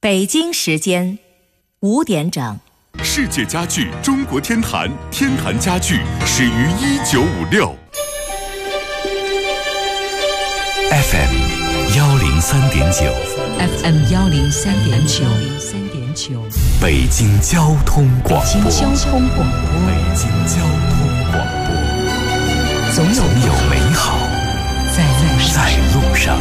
北京时间5点整。 世界家具中国天坛，天坛家具始于1956。FM 103.9 FM 103.9 北京交通广播。 北京交通广播。 北京交通广播。 总有美好在路上。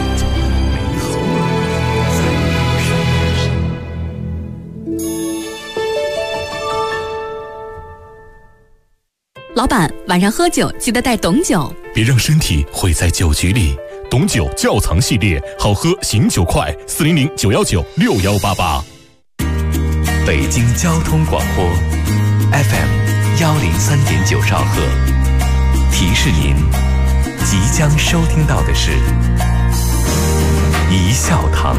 老板，晚上喝酒记得带董酒， 别让身体毁在酒局里。董酒窖藏系列，好喝醒酒快，400-919-6188。北京交通广播 FM 103.9兆赫，提示您即将收听到的是一笑堂。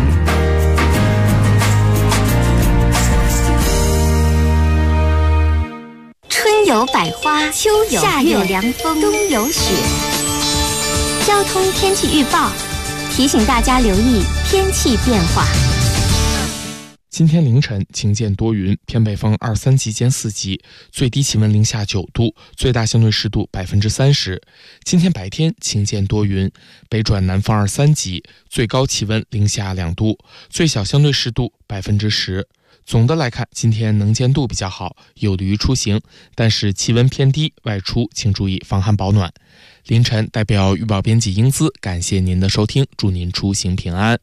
春有百花，秋有夏有凉风，冬有雪。交通天气预报提醒大家留意天气变化。 今天凌晨晴间多云，偏北风2、3级间4级，最低气温零下9度，最大相对湿度30%。今天白天晴间多云，北转南风2、3级，最高气温零下2度，最小相对湿度10%。总的来看，今天能见度比较好，有利于出行，但是气温偏低，外出请注意防寒保暖。凌晨代表预报编辑英姿感谢您的收听，祝您出行平安。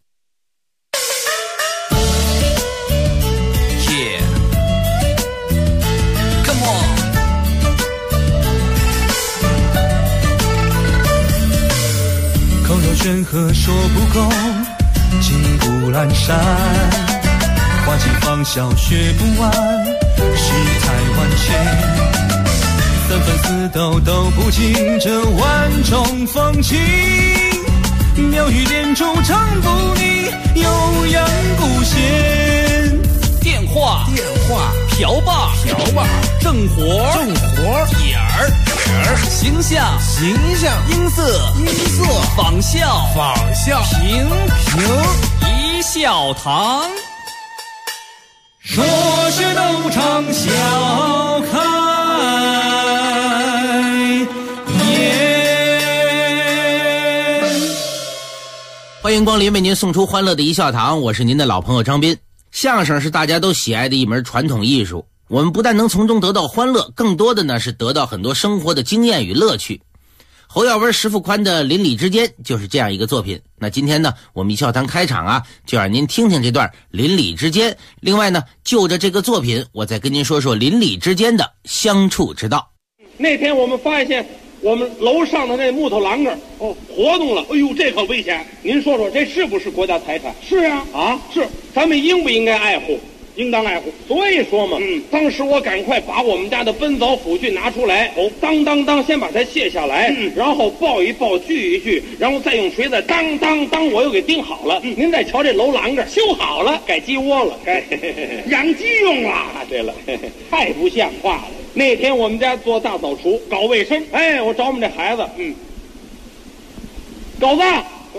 口若悬河说不够，金谷阑珊，花季芳笑学不完，世态万千，三分四斗都不尽这万种风情，妙语连珠唱不腻，悠扬古弦。 电话瓢把正活点儿形象音色仿效平一笑堂。 说是斗场笑开颜。 欢迎光临，为您送出欢乐的一笑堂，我是您的老朋友张斌。相声是大家都喜爱的一门传统艺术，我们不但能从中得到欢乐，更多的呢是得到很多生活的经验与乐趣。侯耀文、石富宽的邻里之间就是这样一个作品。那今天呢，我们一笑堂开场啊，就让您听听这段邻里之间。另外呢，就着这个作品，我再跟您说说邻里之间的相处之道。 那天我们发现我们楼上的那木头栏杆活动了，哎呦，这可危险！您说说，这是不是国家财产？是啊，是，咱们应不应该爱护？应当爱护。所以说嘛，当时我赶快把我们家的奔凿斧锯拿出来，当，先把它卸下来，然后抱一抱，锯一锯，然后再用锤子当，我又给钉好了。您再瞧这楼栏杆修好了，改鸡窝了，该养鸡用了。对了，太不像话了。那天我们家做大扫除，搞卫生，我找我们这孩子，狗子，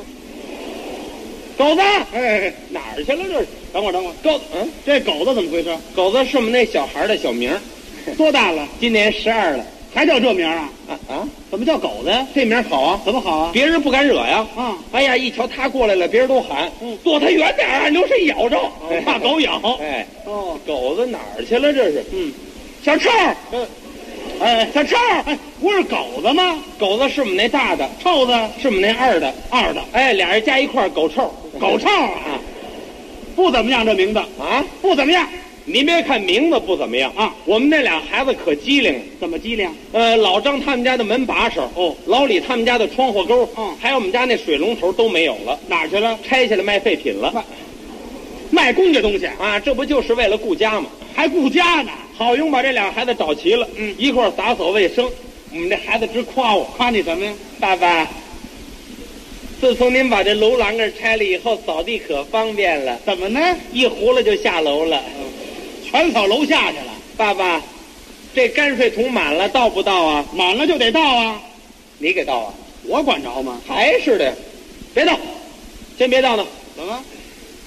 哪儿去了这是？等会儿，狗，这狗子怎么回事？狗子是我们那小孩的小名，多大了？今年12了，还叫这名啊？怎么叫狗子呀？这名好啊，怎么好啊？别人不敢惹呀。哎呀，一瞧他过来了，别人都喊，躲他远点啊，留谁咬着，怕狗咬。狗子哪儿去了？这是，小臭。小臭，不是狗子吗？狗子是我们那大的，臭子是我们那二的。俩人加一块狗臭啊，不怎么样，这名字啊，不怎么样。您别看名字不怎么样啊，我们那俩孩子可机灵。怎么机灵？老张他们家的门把手，老李他们家的窗户钩，还有我们家那水龙头都没有了，哪儿去了？拆下来卖废品了，卖公家东西啊，这不就是为了顾家吗？还顾家呢。好用把这俩孩子找齐了，一块打扫卫生。我们这孩子直夸我，夸你什么呀？爸爸，自从您把这楼栏杆拆了以后，扫地可方便了。怎么呢？一糊了就下楼了，全扫楼下去了。爸爸，这泔水桶满了，倒不倒啊？满了就得倒啊。你给倒啊？我管着吗？还是的，别倒，先别倒呢。怎么？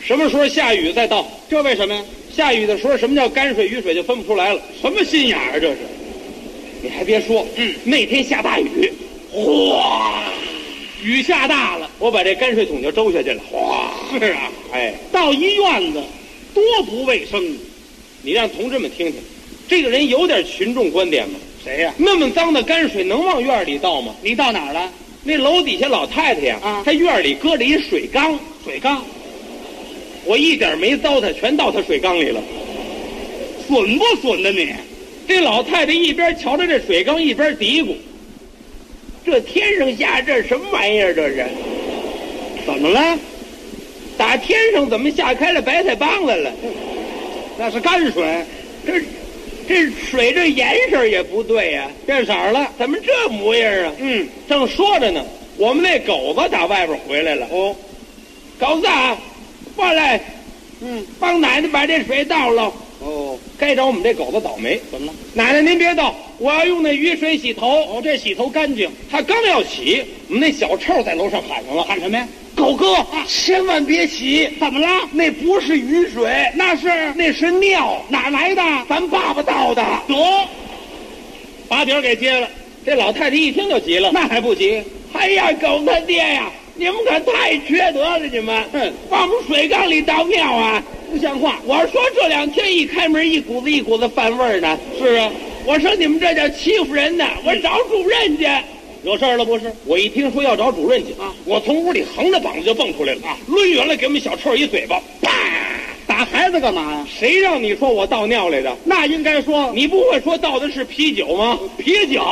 什么时候下雨再倒。 这为什么呀？ 下雨的时候，什么叫干水雨水就分不出来了。 什么心眼儿这是？ 你还别说，那天下大雨，哗， 雨下大了， 我把这泔水桶就周下去了，哗。 是啊， 哎， 到医院子多不卫生。 你让同志们听听，这个人有点群众观点吗？ 谁呀？ 那么脏的泔水能往院里倒吗？ 你到哪儿了？ 那楼底下老太太呀，她院里搁着一水缸，我一点没糟蹋，全倒她水缸里了。 损不损的你？ 这老太太一边瞧着这水缸，一边嘀咕：“这天上下这什么玩意儿？这是怎么了？ 打天上怎么下开了白菜帮来了？ 那是泔水， 这水这颜色也不对呀， 变色了， 怎么这模样啊？”正说着呢，我们那狗子打外边回来了。 哦， 狗子啊，过来，帮奶奶把这水倒了。 哦， 该找我们这狗子倒霉。 怎么了？ 奶奶您别倒，我要用那雨水洗头。 哦，这洗头干净。 他刚要洗，我们那小臭在楼上喊上了。 喊什么呀？ 狗哥，千万别洗！ 怎么了？ 那不是雨水，那是尿。 哪来的？ 咱爸爸倒的。 得，把底儿给接了。 这老太太一听就急了， 那还不急？ 哎呀，狗他爹呀，你们可太缺德了！你们，往我们水缸里倒尿啊， 不像话！ 我说这2天一开门，一股子饭味儿呢。 是啊， 我说你们这叫欺负人呢！我找主任去。 有事儿了不是？ 我一听说要找主任去啊，我从屋里横着膀子就蹦出来了啊，抡圆了给我们小臭一嘴巴，啪！ 打孩子干嘛呀？ 谁让你说我倒尿来的？ 那应该说， 你不会说倒的是啤酒吗？ 啤酒，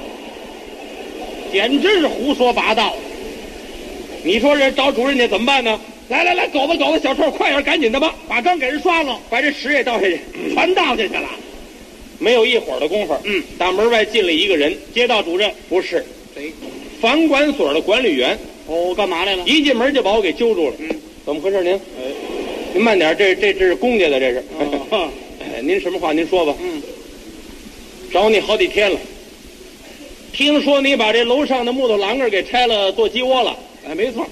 简直是胡说八道。 你说这找主任去怎么办呢？来，狗子，小臭，快点，赶紧的吧， 把缸给人刷了， 把这屎也倒下去， 全倒下去了。 没有一会儿的功夫，大门外进来一个人， 街道主任不是谁？ 房管所的管理员。 哦，干嘛来了？ 一进门就把我给揪住了。怎么回事您？您慢点，这是公家的，这是。您什么话您说吧。找你好几天了，听说你把这楼上的木头栏杆给拆了做鸡窝了。 哎，没错。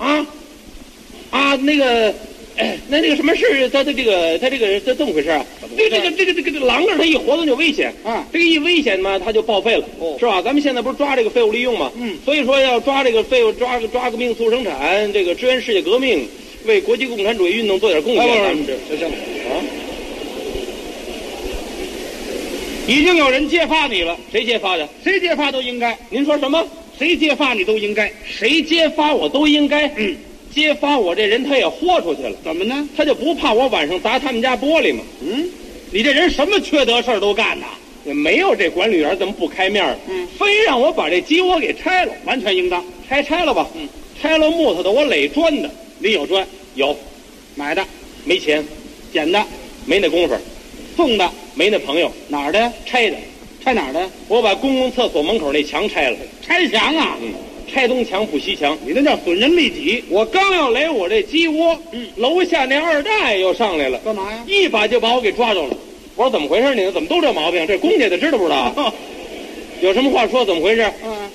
那个。那个什么事？他这怎么回事啊？这个栏杆它一活动就危险啊！这个一危险嘛，它就报废了，是吧？咱们现在不是抓这个废物利用嘛？所以说要抓这个废物，抓革命促生产，这个支援世界革命，为国际共产主义运动做点贡献。咱们这行啊！ 已经有人揭发你了， 谁揭发的？ 谁揭发都应该。 您说什么？ 谁揭发你都应该， 谁揭发我都应该。揭发我这人他也豁出去了， 怎么呢？ 他就不怕我晚上砸他们家玻璃吗？ 你这人什么缺德事儿都干呐？ 也没有这管理员这么不开面的，非让我把这鸡窝给拆了， 完全应当拆了吧？拆了木头的，我垒砖的， 你有砖？ 有， 买的没钱， 捡的没那功夫， 送的没那朋友， 哪儿的？ 拆的， 拆哪儿的？ 我把公共厕所门口那墙拆了， 拆墙啊！ 拆东墙补西墙， 你那叫损人利己。 我刚要垒我这鸡窝，楼下那二大爷又上来了， 干嘛呀？ 一把就把我给抓住了。我说怎么回事？你怎么都这毛病？这公家的知道不知道？有什么话说？怎么回事？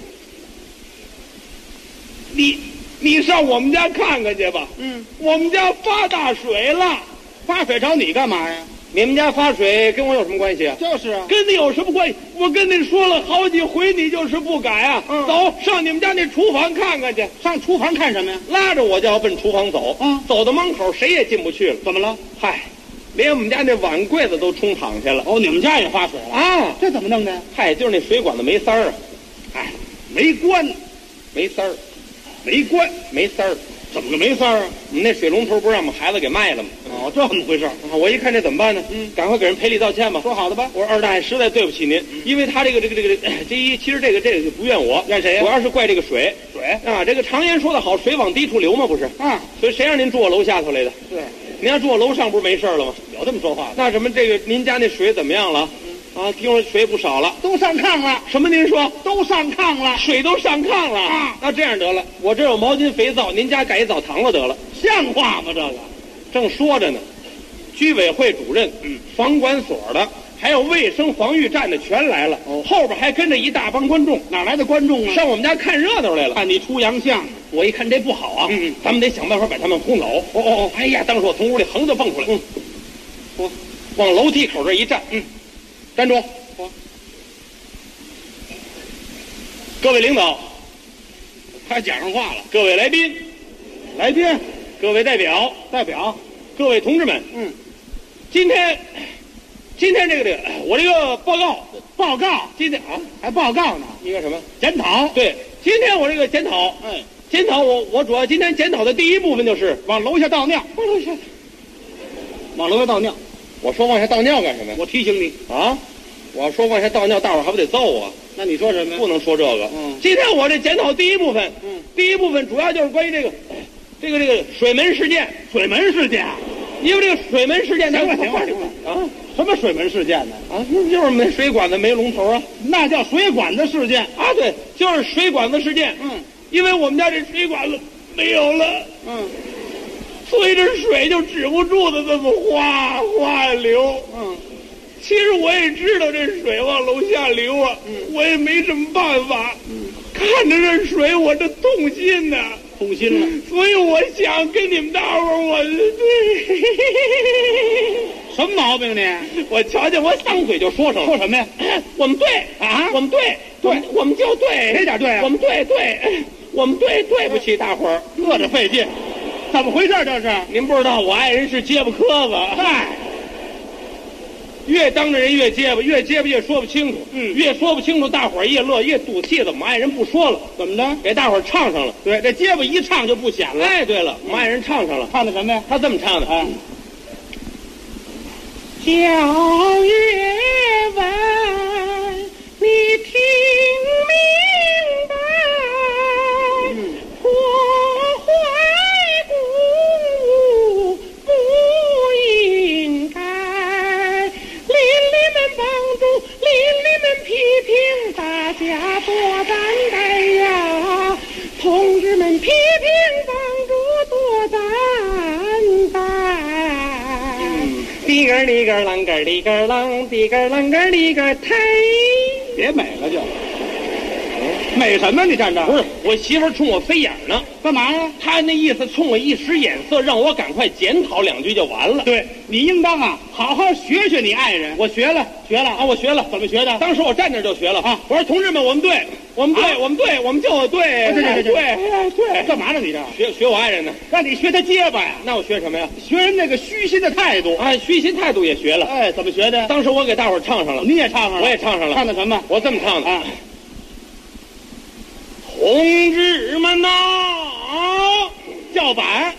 你上我们家看看去吧。我们家发大水了， 发水找你干嘛呀？ 你们家发水跟我有什么关系啊？ 就是啊， 跟你有什么关系？我跟你说了好几回，你就是不改啊！走上你们家那厨房看看去。 上厨房看什么呀？ 拉着我就要奔厨房走。走到门口谁也进不去了。 怎么了？ 嗨，连我们家那碗柜子都冲淌去了。 哦，你们家也发水了啊？ 这怎么弄的？ 嗨，就是那水管子没塞儿啊。 哎，没关， 没塞儿， 没关， 没塞儿。 怎么个没塞儿啊？ 我们那水龙头不是让我们孩子给卖了吗？ 哦，这么回事我一看这怎么办呢？赶快给人赔礼道歉吧。 说好的吧。 我说二大爷实在对不起您，因为他这一其实这个就不怨我， 怨谁呀？ 主要是怪这个水啊。这个常言说得好，水往低处流嘛，不是？所以谁让您住我楼下头来的？ 对， 您要住我楼上不是没事了吗？ 有这么说话的。 那什么这个您家那水怎么样了？听说水不少了， 都上炕了。 什么？您说都上炕了， 水都上炕了啊？那这样得了，我这有毛巾肥皂，您家改一澡堂子得了， 像话吗？这个正说着呢，居委会主任，房管所的， 还有卫生防御站的全来了，后边还跟着一大帮观众。 哪来的观众啊？ 上我们家看热闹来了。 看你出洋相， 我一看这不好啊，咱们得想办法把他们轰走。哎呀，当时我从屋里横着蹦出来，我往楼梯口这一站，站住！各位领导， 他讲上话了。 各位来宾，各位代表，各位同志们，今天这个我这个报告，今天啊还报告呢？ 应该什么？ 检讨。 对，今天我这个检讨，检讨我主要今天检讨的第一部分就是往楼下倒尿，往楼下倒尿。 我说往下倒尿干什么呀？ 我提醒你啊，我要说往下倒尿，大伙儿还不得揍我？ 那你说什么呀？ 不能说这个。今天我这检讨第一部分，第一部分主要就是关于这个水门事件。 水门事件， 因为这个水门事件， 行了啊， 什么水门事件呢？ 啊，就是没水管子没龙头啊， 那叫水管子事件啊，对，就是水管子事件。因为我们家这水管子没有了，所以这水就止不住的这么哗流。其实我也知道这水往楼下流啊，我也没什么办法。看着这水，我这痛心呐， 痛心了。 所以我想跟你们大伙儿，我什么毛病呢？ 我瞧见我张嘴就说上了。 说什么呀？ 我们对啊， 我们对，我们就对。 哪点对啊？ 我们对，我们对不起大伙儿， 乐着费劲。怎么回事这是？ 您不知道，我爱人是结巴磕子。 嗨。 越当着人越结巴，越说不清楚。越说不清楚，大伙儿越乐，越赌气了。我们爱人不说了， 怎么着？ 给大伙儿唱上了。 对，这结巴一唱就不显了。 哎，对了，我们爱人唱上了。 唱的什么呀？ 他这么唱的啊。 小月问，你听明白？破坏公物不应该。邻里们帮助，邻里们批评，大家多担待呀！同志们批评帮助多担待。里个里个啷个里个啷，里个啷个里个忒。 别美了就。美什么？你站这？ 不是，我媳妇冲我飞眼呢。 干嘛呀？ 她那意思冲我一使眼色，让我赶快检讨两句就完了。 对，你应当啊，好好学学你爱人。 我学了啊，我学了。 怎么学的？ 当时我站那就学了啊。 我说同志们，我们对，我们就对。对。 干嘛呢？你这学我爱人呢？ 让你学他结巴呀？ 那我学什么呀？ 学人那个虚心的态度。 哎，虚心态度也学了。 哎，怎么学的？ 当时我给大伙儿唱上了。 你也唱上了？ 我也唱上了。 唱的什么？ 我这么唱的啊。 同志们呐， 叫板，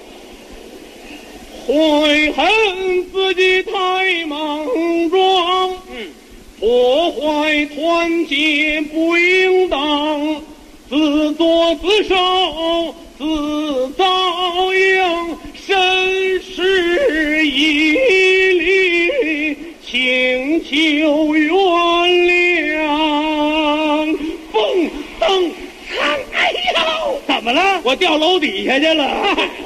悔恨自己太莽撞，破坏团结不应当，自作自受自遭殃，深施一礼，请求原谅。蹦蹬哎呦， 怎么了？ 我掉楼底下去了。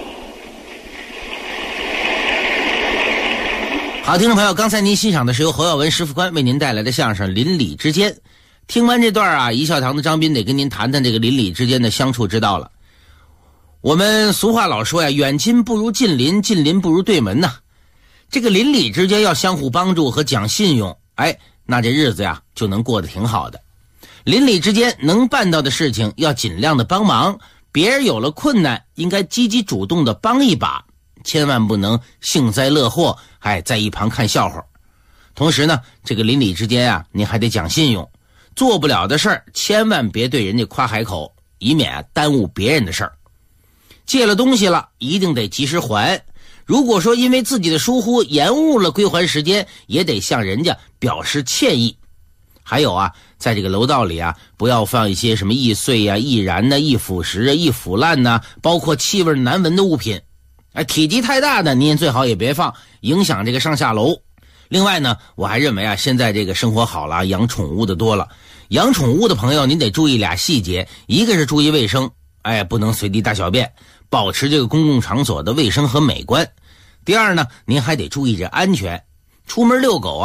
好，听众朋友，刚才您欣赏的是由侯耀文、石富宽为您带来的相声《邻里之间》。听完这段啊，一笑堂的张斌得跟您谈谈这个邻里之间的相处之道了。我们俗话老说呀，远亲不如近邻，近邻不如对门呐。这个邻里之间要相互帮助和讲信用，哎，那这日子呀就能过得挺好的。邻里之间能办到的事情要尽量的帮忙，别人有了困难应该积极主动的帮一把，千万不能幸灾乐祸，还在一旁看笑话。同时呢，这个邻里之间啊，你还得讲信用，做不了的事儿千万别对人家夸海口，以免耽误别人的事儿。借了东西了一定得及时还，如果说因为自己的疏忽延误了归还时间，也得向人家表示歉意。还有啊，在这个楼道里啊，不要放一些什么易碎啊、易燃呐、易腐蚀啊、易腐烂呐，包括气味难闻的物品。体积太大的您最好也别放，影响这个上下楼。另外呢，我还认为啊，现在这个生活好了，养宠物的多了，养宠物的朋友您得注意俩细节，一个是注意卫生，不能随地大小便，保持这个公共场所的卫生和美观。第二呢，您还得注意这安全，出门遛狗啊，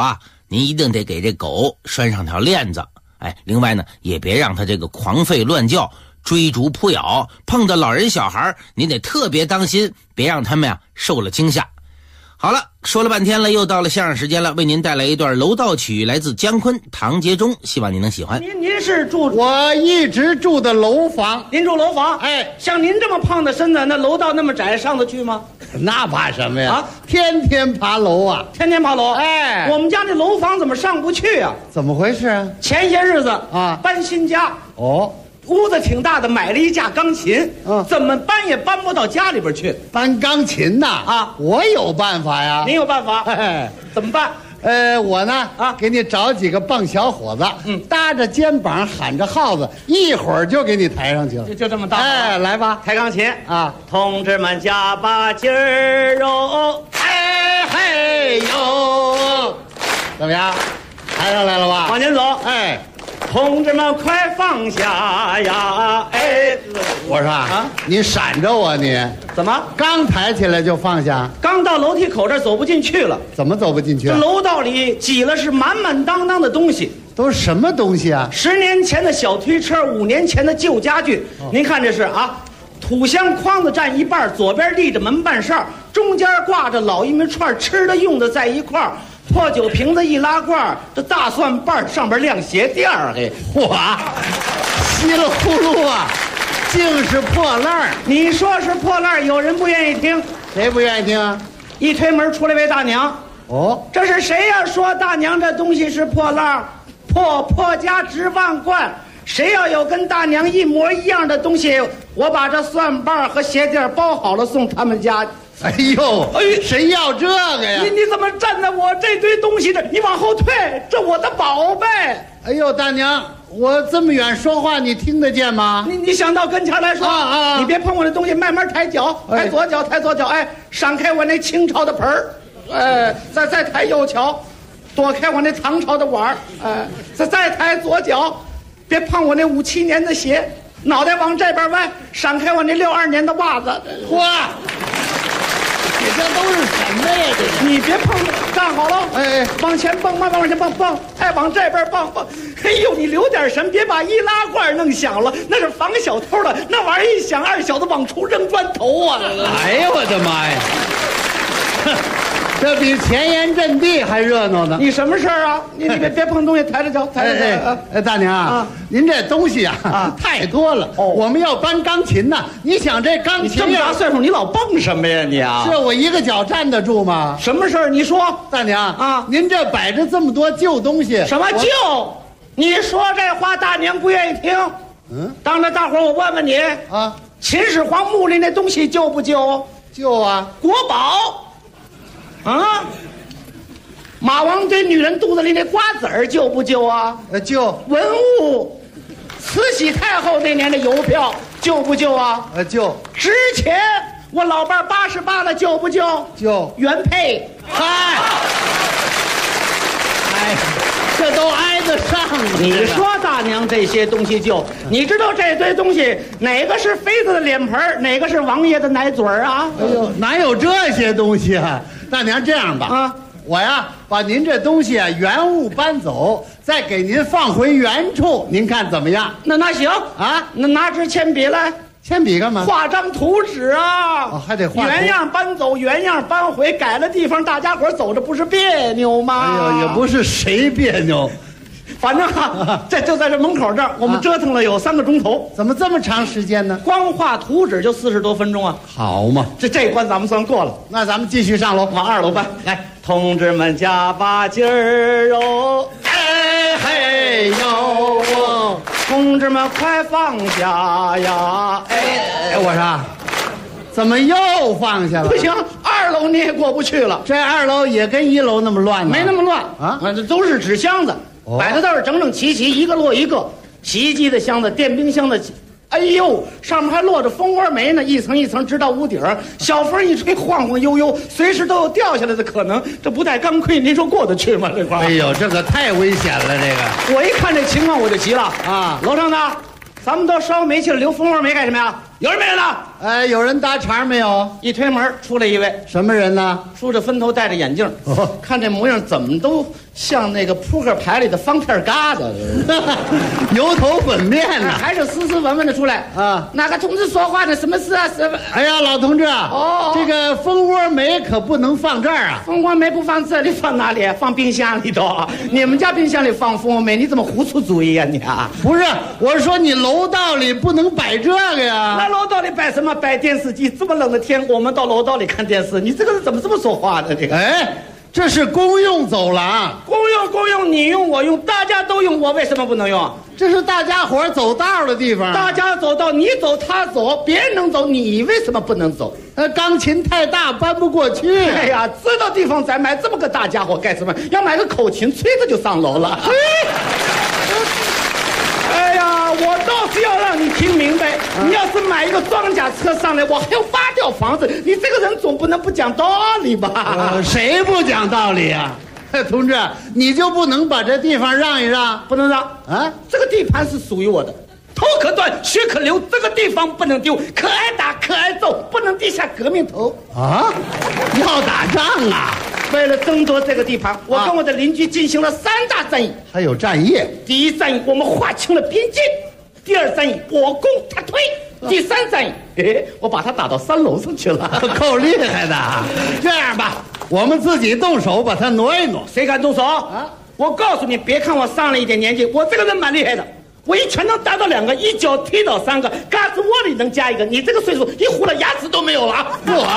您一定得给这狗拴上条链子。哎，另外呢，也别让它这个狂吠乱叫、追逐扑咬，碰到老人小孩，您得特别当心，别让他们呀受了惊吓。好了，说了半天了，又到了相声时间了，为您带来一段楼道曲，来自姜昆、唐杰忠，希望您能喜欢。 您是住？ 我一直住的楼房。 您住楼房？ 哎， 像您这么胖的身子，那楼道那么窄，上得去吗？ 那怕什么呀？啊，天天爬楼啊， 天天爬楼。 哎， 我们家这楼房怎么上不去啊？ 怎么回事啊？ 前些日子啊， 搬新家。 哦。 屋子挺大的，买了一架钢琴，怎么搬也搬不到家里边去。 搬钢琴呐？啊，我有办法呀。 您有办法？ 哎， 怎么办？ 我呢给你找几个棒小伙子，搭着肩膀喊着号子，一会儿就给你抬上去了。 就这么大。 哎，来吧， 抬钢琴啊！ 同志们加把劲儿哦， 哎嘿呦，怎么样？抬上来了吧？ 往前走， 哎。 同志们，快放下呀！哎， 我说啊，你闪着我你？ 怎么刚抬起来就放下？ 刚到楼梯口这儿走不进去了。 怎么走不进去？ 这楼道里挤了是满满当当的东西。 都是什么东西啊 ？10年前的小推车，5年前的旧家具。您看这是啊，土箱筐子占一半，左边立着门板扇，中间挂着老玉米串，吃的用的在一块儿。破酒瓶子一拉罐，这大蒜瓣上边亮鞋垫儿，嘿， 哇，稀里呼噜啊，竟是破烂儿。 你说是破烂儿，有人不愿意听， 谁不愿意听啊？ 一推门出来位大娘， 哦， 这是谁呀？说大娘这东西是破烂儿，破家值万贯。谁要有跟大娘一模一样的东西，我把这蒜瓣和鞋垫包好了送他们家。 哎呦，谁要这个呀？ 你怎么站在我这堆东西这？你往后退，这我的宝贝。 哎呦，大娘，我这么远说话，你听得见吗？ 你想到跟前来说啊！ 你别碰我的东西，慢慢抬脚，抬左脚，抬左脚，哎，闪开我那清朝的盆儿，哎，再抬右脚，躲开我那唐朝的碗儿，哎，再抬左脚，别碰我那57年的鞋，脑袋往这边歪，闪开我那62年的袜子， 哇！你这都是什么呀？这你别碰，站好了， 哎， 往前蹦，慢慢往前蹦，哎，往这边蹦。哎呦，你留点神，别把易拉罐弄响了，那是防小偷的，那玩意儿一响，二小子往出扔砖头啊！ 哎呀，我的妈呀！这比前沿阵地还热闹呢！ 你什么事儿啊？你别碰东西，抬着脚，抬着脚。 哎，大娘啊，您这东西啊太多了。我们要搬钢琴呢。你想这钢琴？ 你这么大岁数，你老蹦什么呀你啊？ 是我一个脚站得住吗？ 什么事儿？你说， 大娘啊，您这摆着这么多旧东西， 什么旧？你说这话，大娘不愿意听。当着大伙儿，我问问你啊，秦始皇墓里那东西旧不旧？ 旧啊， 国宝。啊，马王堆女人肚子里那瓜子儿旧不旧啊？ 旧。 文物，慈禧太后那年的邮票旧不旧啊？ 旧。 值钱，我老伴儿88了，旧不旧？ 旧。 原配。 嗨，哎，这都挨得上。 你说大娘这些东西旧，你知道这堆东西哪个是妃子的脸盆，哪个是王爷的奶嘴儿啊？ 哎呦，哪有这些东西啊？大娘，这样吧，啊，我呀把您这东西啊原物搬走，再给您放回原处，您看怎么样？ 那行啊，那拿支铅笔来。 铅笔干嘛？ 画张图纸啊！ 哦，还得画原样搬走，原样搬回，改了地方，大家伙走着不是别扭吗？ 哎呦，也不是谁别扭， 反正这就在这门口这儿，我们折腾了有3个钟头。 怎么这么长时间呢？ 光画图纸就40多分钟啊！ 好嘛， 这关咱们算过了。 那咱们继续上楼， 往2楼搬。来，同志们加把劲儿哦！ 哎嘿呦， 同志们快放下呀！ 哎，我说，怎么又放下了？ 不行，2楼你也过不去了。 这2楼也跟1楼那么乱呢？ 没那么乱啊，这都是纸箱子。摆的倒是整整齐齐，一个摞一个。洗衣机的箱子，电冰箱的，哎呦，上面还落着蜂窝煤呢，一层一层直到屋顶。小风一吹，晃晃悠悠，随时都有掉下来的可能。这不带钢盔，您说过得去吗？这块？ 哎呦，这可太危险了！这个， 我一看这情况我就急了啊！楼上的，咱们都烧煤气了，留蜂窝煤干什么呀？有人没人呢？ 哎，有人搭茬没有？ 一推门出来一位， 什么人呢？ 梳着分头，戴着眼镜，看这模样怎么都像那个扑克牌里的方片疙瘩， 油头粉面呢， 还是斯斯文文的出来啊。哪个同志说话呢？什么事啊？什么？ 哎呀，老同志啊，这个蜂窝煤可不能放这儿啊。 蜂窝煤不放这里，放哪里？放冰箱里头。你们家冰箱里放蜂窝煤，你怎么胡出主意啊你啊？ 不是，我是说你楼道里不能摆这个呀。 那楼道里摆什么？摆电视机。这么冷的天，我们到楼道里看电视，你这个人怎么这么说话呢？这个， 哎。这是公用走廊， 公用，你用我用，大家都用，我为什么不能用？ 这是大家伙走道的地方， 大家走道，你走他走，别人能走，你为什么不能走？ 钢琴太大搬不过去。 哎呀，知道地方再买这么个大家伙干什么？要买个口琴，吹着就上楼了。哎呀，我倒是要让你听明白，你要是买一个装甲车上来，我还要挖掉房子，你这个人总不能不讲道理吧？ 谁不讲道理啊？同志，你就不能把这地方让一让？ 不能让啊！这个地盘是属于我的，头可断，血可流，这个地方不能丢，可挨打，可挨揍，不能低下革命头啊！要打仗啊！ 为了争夺这个地盘，我跟我的邻居进行了3大战役。 还有战役？ 第一战役我们划清了边界，第二战役我攻他退，第3战役，我把他打到3楼上去了， 够厉害的。这样吧，我们自己动手把他挪一挪。 谁敢动手啊？我告诉你，别看我上了一点年纪，我这个人蛮厉害的。我一拳能打到2个，一脚踢倒3个，嘎子窝里能加1个。你这个岁数，一糊了牙齿都没有了啊！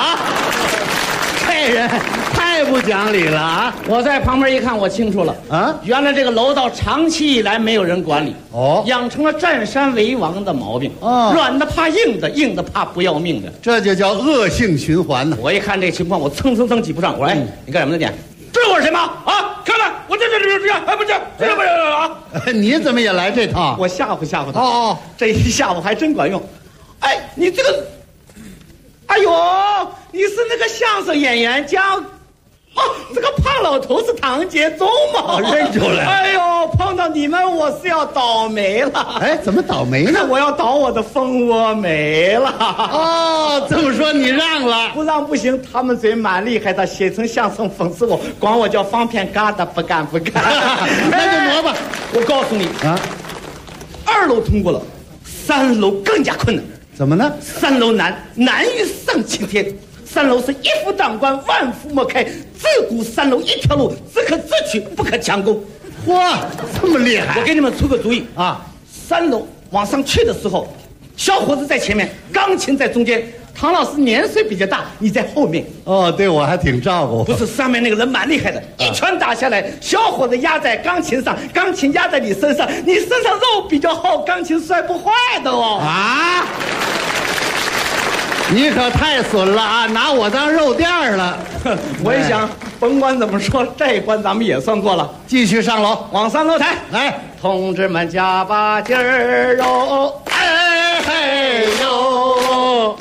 这人太不讲理了啊！ 我在旁边一看，我清楚了啊，原来这个楼道长期以来没有人管理，养成了占山为王的毛病，软的怕硬的，硬的怕不要命的， 这就叫恶性循环呢。 我一看这情况，我蹭挤不上。我说，你干什么呢你？知道我是谁吗？啊，看看我这，哎，不是，这不是啊！ 你怎么也来这套？ 我吓唬他。这一吓唬还真管用。哎，你这个，哎呦，你是那个相声演员姜？这个胖老头是唐杰忠吗？ 认出来。 哎呦，碰到你们我是要倒霉了。 哎，怎么倒霉呢？ 我要倒我的蜂窝煤了。 这么说你让了？ 不让不行，他们嘴蛮厉害的，写成相声讽刺我，管我叫方片疙瘩，不干。 那就挪吧。 我告诉你啊，2楼通过了，3楼更加困难。 怎么呢 ？3楼难于上青天。3楼是一夫当关，万夫莫开，自古3楼一条路，只可自取，不可强攻。 哇，这么厉害！ 我给你们出个主意啊，3楼往上去的时候，小伙子在前面，钢琴在中间。唐老师年岁比较大，你在后面。 对我还挺照顾。 不是，上面那个人蛮厉害的，一拳打下来，小伙子压在钢琴上，钢琴压在你身上，你身上肉比较厚，钢琴摔不坏的哦。 你可太损了啊！拿我当肉垫了。 我一想，甭管怎么说，这一关咱们也算过了。 继续上楼， 往3楼抬。 来， 同志们加把劲儿哟！哎嘿呦！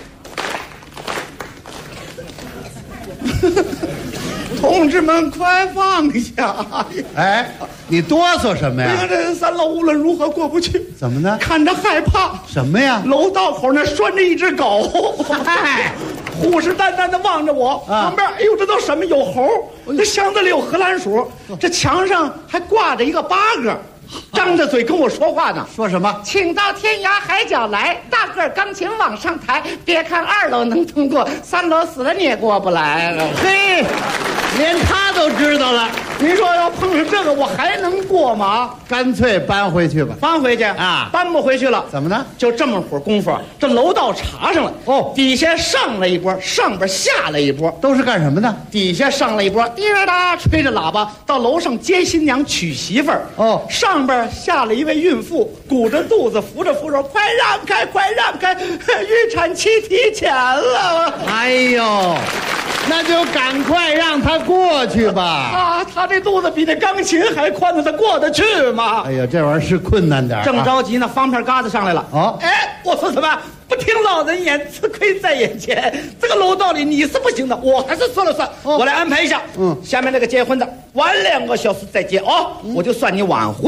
同志们，快放下！ 哎，你哆嗦什么呀？ 你看这3楼无论如何过不去。 怎么呢？ 看着害怕。 什么呀？ 楼道口那拴着一只狗，虎视眈眈的望着我。旁边，哎呦，这都什么？有猴，这箱子里有荷兰鼠，这墙上还挂着一个八哥。张着嘴跟我说话呢， 说什么？ 请到天涯海角来，大个钢琴往上抬。别看2楼能通过，3楼死了你也过不来。 嘿，连他都知道了。 您说要碰上这个，我还能过吗？ 干脆搬回去吧。 搬回去啊？搬不回去了。 怎么呢？ 就这么会儿功夫，这楼道查上了。底下上了一波，上边下了一波， 都是干什么的？ 底下上了一波，滴答答吹着喇叭到楼上接新娘娶媳妇儿。上边下了一位孕妇，鼓着肚子扶着扶手，快让开，快让开，预产期提前了。 哎呦，那就赶快让他过去吧。 他这肚子比那钢琴还宽呢，他过得去吗？ 哎呀，这玩意儿是困难点。 正着急呢，方片疙瘩上来了。我说什么？不听老人言，吃亏在眼前。这个楼道里你是不行的，我还是说了算。我来安排一下。下面那个结婚的晚2个小时再结我就算你晚婚。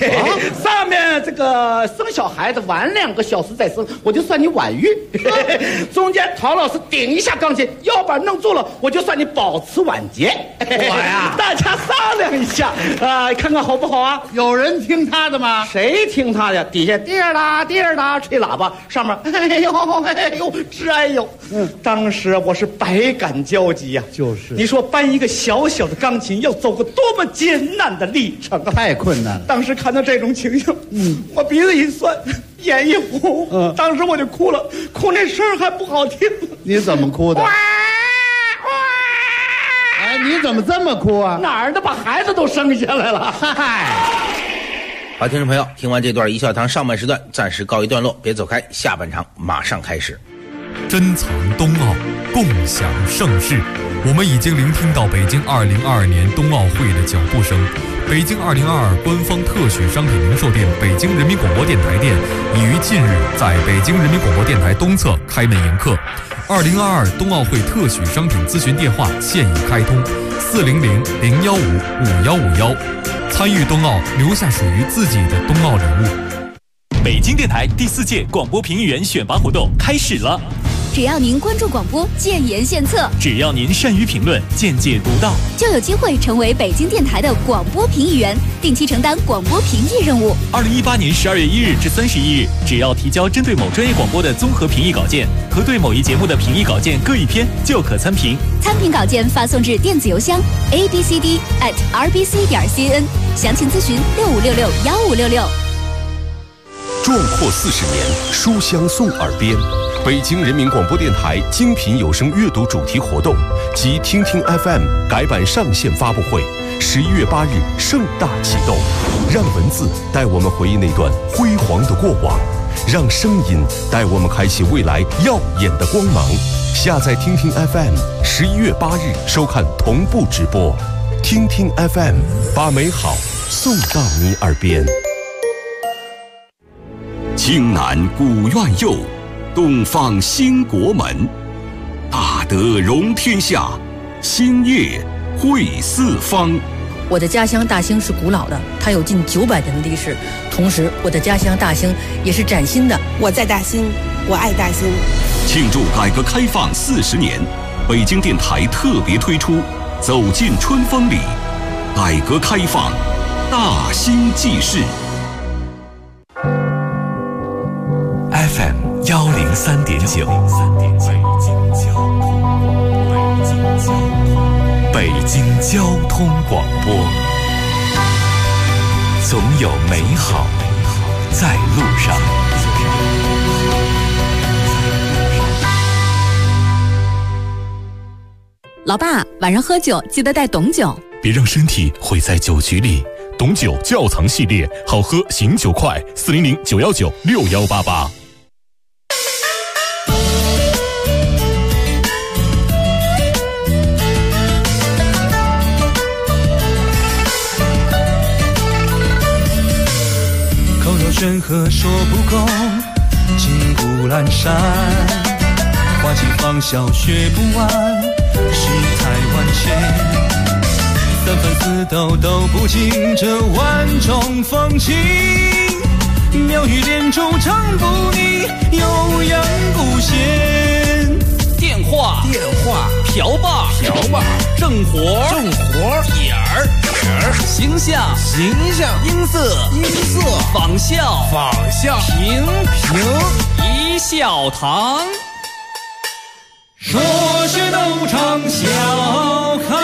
上面这个生小孩子晚2个小时再生，我就算你晚育。中间陶老师顶一下钢琴，腰板弄住了，我就算你保持晚节。 我呀， 大家商量一下看看好不好啊？ 有人听他的吗？ 谁听他的？底下滴儿哒滴儿哒吹喇叭，上面哎呦直哎呦。当时我是百感交集呀。 就是你说搬一个小小的钢琴要走个多么艰难的历程啊！ 太困难了。 当时看到这种情形，我鼻子一酸，眼一红，当时我就哭了，哭那声还不好听。 你怎么哭的？哎，你怎么这么哭啊？ 哪儿的把孩子都生下来了？ 嗨。 好，听众朋友，听完这段一笑堂上半时段暂时告一段落，别走开，下半场马上开始。 珍藏冬奥，共享盛世。我们已经聆听到北京2022年冬奥会的脚步声。北京2022官方特许商品零售店北京人民广播电台店已于近日在北京人民广播电台东侧开门迎客。2022冬奥会特许商品咨询电话现已开通，400-015-5151。参与冬奥，留下属于自己的冬奥人物。 北京电台第4届广播评议员选拔活动开始了。 只要您关注广播，建言献策； 只要您善于评论，见解独到， 就有机会成为北京电台的广播评议员，定期承担广播评议任务。 2018年12月1日至31日，只要提交针对某专业广播的综合评议稿件和对某一节目的评议稿件各1篇，就可参评。 参评稿件发送至电子邮箱 abcd@rbc.cn， 详情咨询65661566。 壮阔40年，书香送耳边。北京人民广播电台精品有声阅读主题活动及听听 FM 改版上线发布会，11月8日盛大启动。让文字带我们回忆那段辉煌的过往，让声音带我们开启未来耀眼的光芒。下载听听 FM，11月8日收看同步直播。听听 FM， 把美好送到你耳边。 京南古院右，东方兴国门，大德容天下，兴业汇四方。 我的家乡大兴是古老的，它有近900年的历史。同时，我的家乡大兴也是崭新的。 我在大兴，我爱大兴。 庆祝改革开放40年，北京电台特别推出《走进春风里》，改革开放，大兴记事。 FM 103.9，北京交通广播，总有美好在路上。 老爸，晚上喝酒记得带董酒， 别让身体毁在酒局里。董酒窖藏系列，好喝醒酒快，400-919-6188。 口若悬河说不够，金谷阑珊，花期芳笑学不完，世态万千。3分4斗斗不尽这万种风情，妙语连珠唱不腻，悠扬不闲。 电话瓢把正活点儿形象音色仿效评一笑堂， 说学逗唱笑开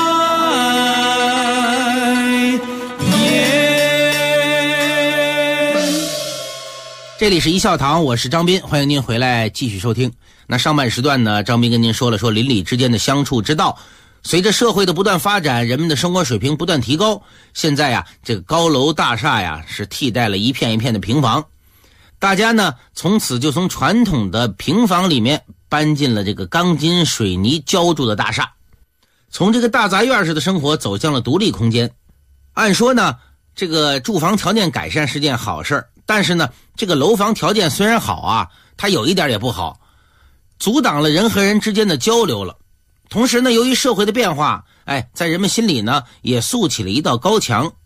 这里是一笑堂，我是张斌，欢迎您回来继续收听。那上半时段呢，张斌跟您说了说邻里之间的相处之道。随着社会的不断发展，人们的生活水平不断提高，现在呀，这个高楼大厦呀是替代了一片一片的平房。大家呢从此就从传统的平房里面搬进了这个钢筋水泥浇筑的大厦，从这个大杂院式的生活走向了独立空间。按说呢，这个住房条件改善是件好事，但是呢，这个楼房条件虽然好啊，它有一点也不好，阻挡了人和人之间的交流了。同时呢，由于社会的变化，在人们心里呢也竖起了一道高墙，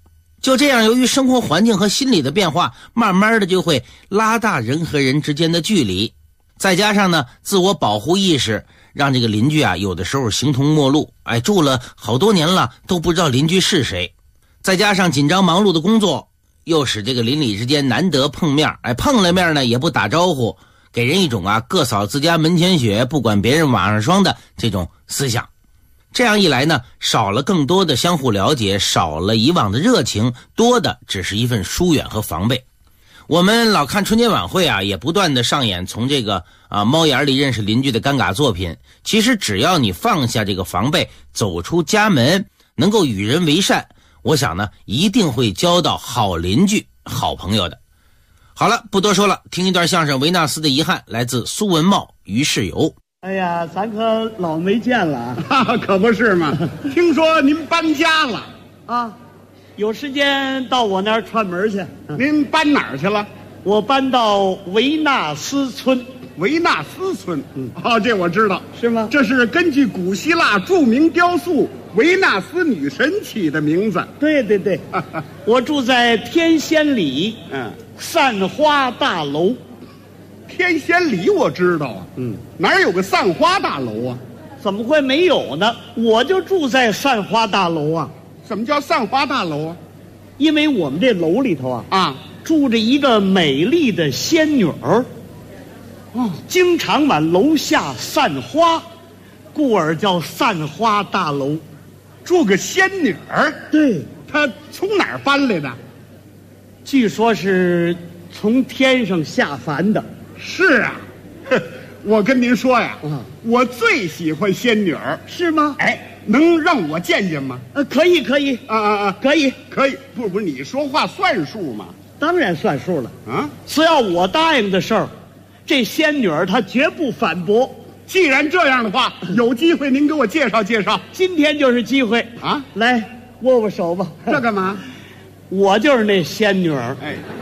就这样，由于生活环境和心理的变化，慢慢的就会拉大人和人之间的距离。再加上呢，自我保护意识，让这个邻居啊，有的时候形同陌路，住了好多年了都不知道邻居是谁。再加上紧张忙碌的工作，又使这个邻里之间难得碰面，碰了面呢也不打招呼，给人一种各扫自家门前雪，不管别人瓦上霜的这种思想。这样一来呢，少了更多的相互了解，少了以往的热情，多的只是一份疏远和防备。我们老看春节晚会也不断的上演从这个猫眼里认识邻居的尴尬作品。其实只要你放下这个防备，走出家门，能够与人为善，我想呢，一定会交到好邻居、好朋友的。好了，不多说了，听一段相声《维纳斯的遗憾》，来自苏文茂、于世友。 哎呀，咱可老没见了可不是嘛。听说您搬家了啊？有时间到我那儿串门去。 您搬哪儿去了？ 我搬到维纳斯村。 维纳斯村，这我知道， 是吗？ 这是根据古希腊著名雕塑维纳斯女神起的名字。 对对对，我住在天仙里，散花大楼。 天仙里我知道啊，哪儿有个散花大楼啊？ 怎么会没有呢？我就住在散花大楼啊。 什么叫散花大楼啊？ 因为我们这楼里头住着一个美丽的仙女儿，经常往楼下散花，故而叫散花大楼。 住个仙女儿？ 对。 她从哪儿搬来的？ 据说是从天上下凡的。 是啊，我跟您说呀，我最喜欢仙女儿。 是吗？ 能让我见见吗？ 可以可以可以可以。不是你说话算数吗？ 当然算数了啊！只要我答应的事儿，这仙女儿她绝不反驳。 既然这样的话，有机会您给我介绍介绍。 今天就是机会啊！来握握手吧。 这干嘛？ 我就是那仙女儿。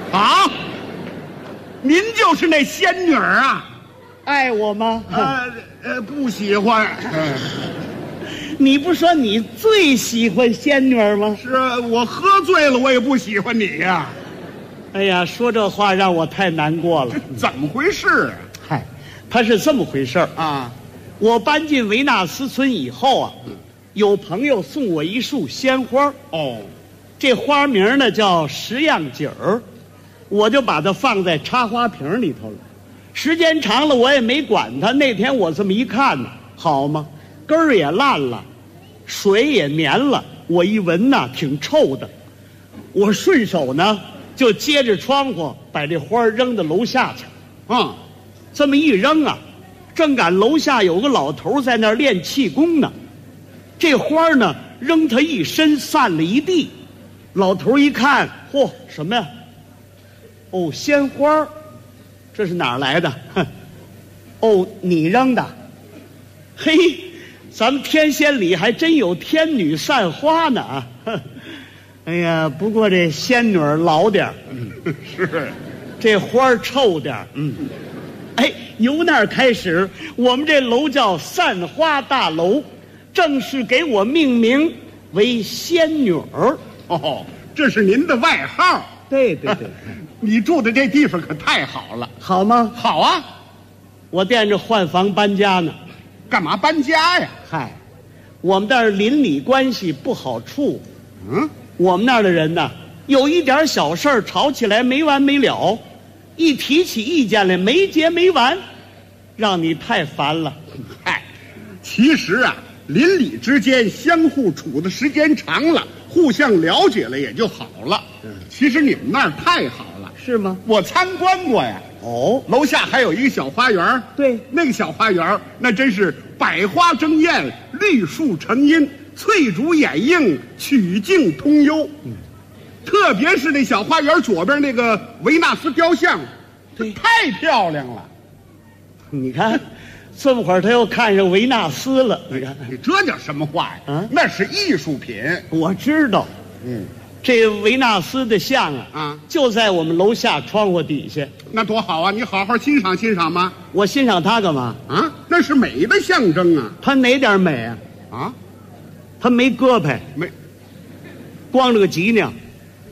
您就是那仙女儿啊？ 爱我吗？ 不喜欢。 你不说你最喜欢仙女儿吗？ 是啊，我喝醉了，我也不喜欢你呀。 哎呀，说这话让我太难过了。 怎么回事啊？ 嗨，他是这么回事啊。 我搬进维纳斯村以后有朋友送我一束鲜花。这花名呢叫石样锦儿，我就把它放在插花瓶里头了。时间长了，我也没管它。那天我这么一看呢，好嘛，根儿也烂了，水也粘了，我一闻呐，挺臭的。我顺手呢，就接着窗户把这花扔到楼下去。这么一扔正赶楼下有个老头在那儿练气功呢。这花呢，扔他一身，散了一地。老头一看，嚯，什么呀？鲜花，这是哪儿来的？你扔的？嘿，咱们天仙里还真有天女散花呢啊！哎呀，不过这仙女儿老点儿， 是， 这花臭点儿，由那儿开始，我们这楼叫散花大楼，正式给我命名为仙女儿。 这是您的外号。 对对对。 你住的这地方可太好了。 好吗？ 好啊。 我惦着换房搬家呢。 干嘛搬家呀？ 嗨，我们那儿邻里关系不好处。我们那儿的人呢，有一点小事儿吵起来没完没了，一提起意见来没结没完，让你太烦了。 其实邻里之间相互处的时间长了，互相了解了也就好了。其实你们那儿太好了。 是吗？ 我参观过呀。楼下还有一个小花园。 对， 那个小花园那真是百花争艳，绿树成荫，翠竹掩映，曲径通幽。特别是那小花园左边那个维纳斯雕像， 对， 太漂亮了。 你看，这么会儿他又看上维纳斯了。你看， 你这叫什么话呀？那是艺术品。 我知道。这维纳斯的像就在我们楼下窗户底下。 那多好啊！你好好欣赏欣赏吗？ 我欣赏它干嘛？ 那是美的象征啊。 它哪点美啊？它没胳膊， 没， 光了个脊梁。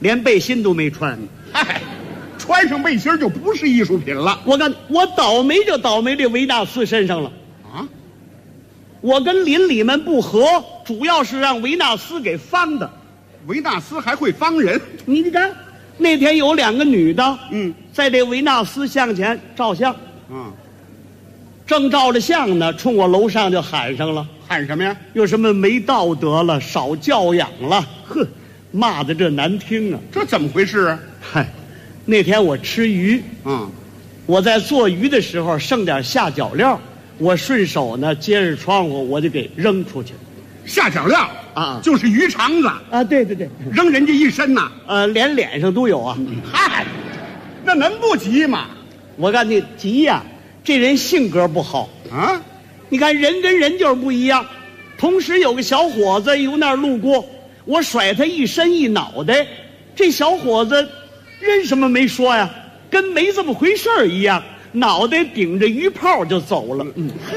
连背心都没穿。 嗨，穿上背心就不是艺术品了。 我倒霉就倒霉这维纳斯身上了啊！ 我跟邻里们不和，主要是让维纳斯给方的。 维纳斯还会方人？ 你看，那天有2个女的，在这维纳斯像前照相，正照着相呢，冲我楼上就喊上了。 喊什么呀？ 有什么没道德了，少教养了，呵，骂的这难听啊！ 这怎么回事啊？ 嗨，那天我吃鱼，我在做鱼的时候剩点下脚料，我顺手呢接着窗户我就给扔出去。 下脚料啊，就是鱼肠子啊！对对对， 扔人家一身呐， 连脸上都有啊！ 嗨，那能不急吗？ 我看你急呀，这人性格不好啊！ 你看人跟人就是不一样。同时有个小伙子由那儿路过，我甩他一身一脑袋，这小伙子认什么没说呀，跟没这么回事儿一样，脑袋顶着鱼泡就走了。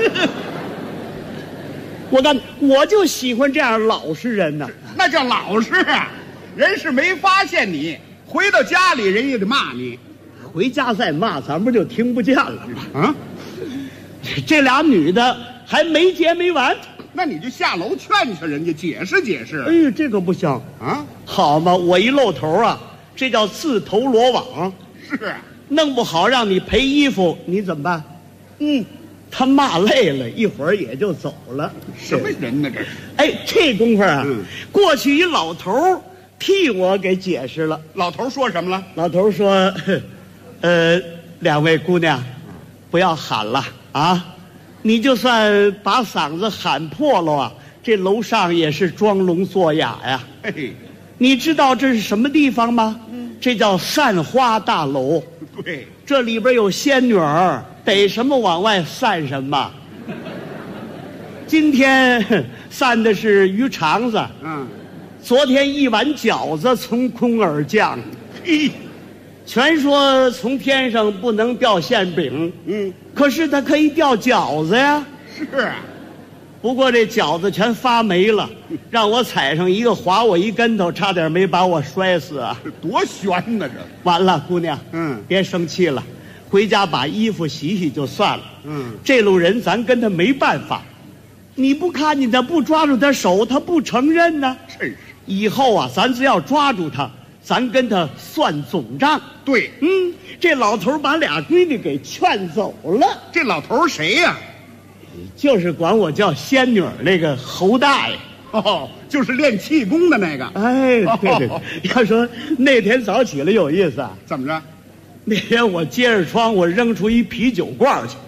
我就喜欢这样老实人呢。 那叫老实啊！人是没发现你，回到家里人也得骂你， 回家再骂咱不就听不见了吗？ 啊！ 这俩女的还没结没完， 那你就下楼劝劝人家，解释解释。 哎呦，这个不行啊！好嘛，我一露头啊，这叫自投罗网。 是啊， 弄不好让你赔衣服，你怎么办？他骂累了，一会儿也就走了。 什么人呢？这是？ 哎，这功夫啊，过去一老头替我给解释了。 老头说什么了？ 老头说：“两位姑娘，不要喊了啊！你就算把嗓子喊破了啊，这楼上也是装聋作哑呀。 嘿， 你知道这是什么地方吗？这叫散花大楼。 对， 这里边有仙女儿。”逮什么往外散什么。今天散的是鱼肠子，昨天一碗饺子从空而降，嘿，全说从天上不能掉馅饼，可是它可以掉饺子呀。 是啊， 不过这饺子全发霉了，让我踩上一个滑我一跟头，差点没把我摔死啊！ 多悬呢这！ 完了，姑娘，别生气了。回家把衣服洗洗就算了。这路人咱跟他没办法。你不看见他不抓住他手，他不承认呢。 真是。 以后啊，咱只要抓住他，咱跟他算总账。 对， 这老头把俩闺女给劝走了。 这老头谁呀？ 就是管我叫仙女那个侯大爷。 哦，就是练气功的那个。 哎，对对。要说那天早起来有意思啊。 怎么着？ 那天我接着窗，我扔出一啤酒罐去，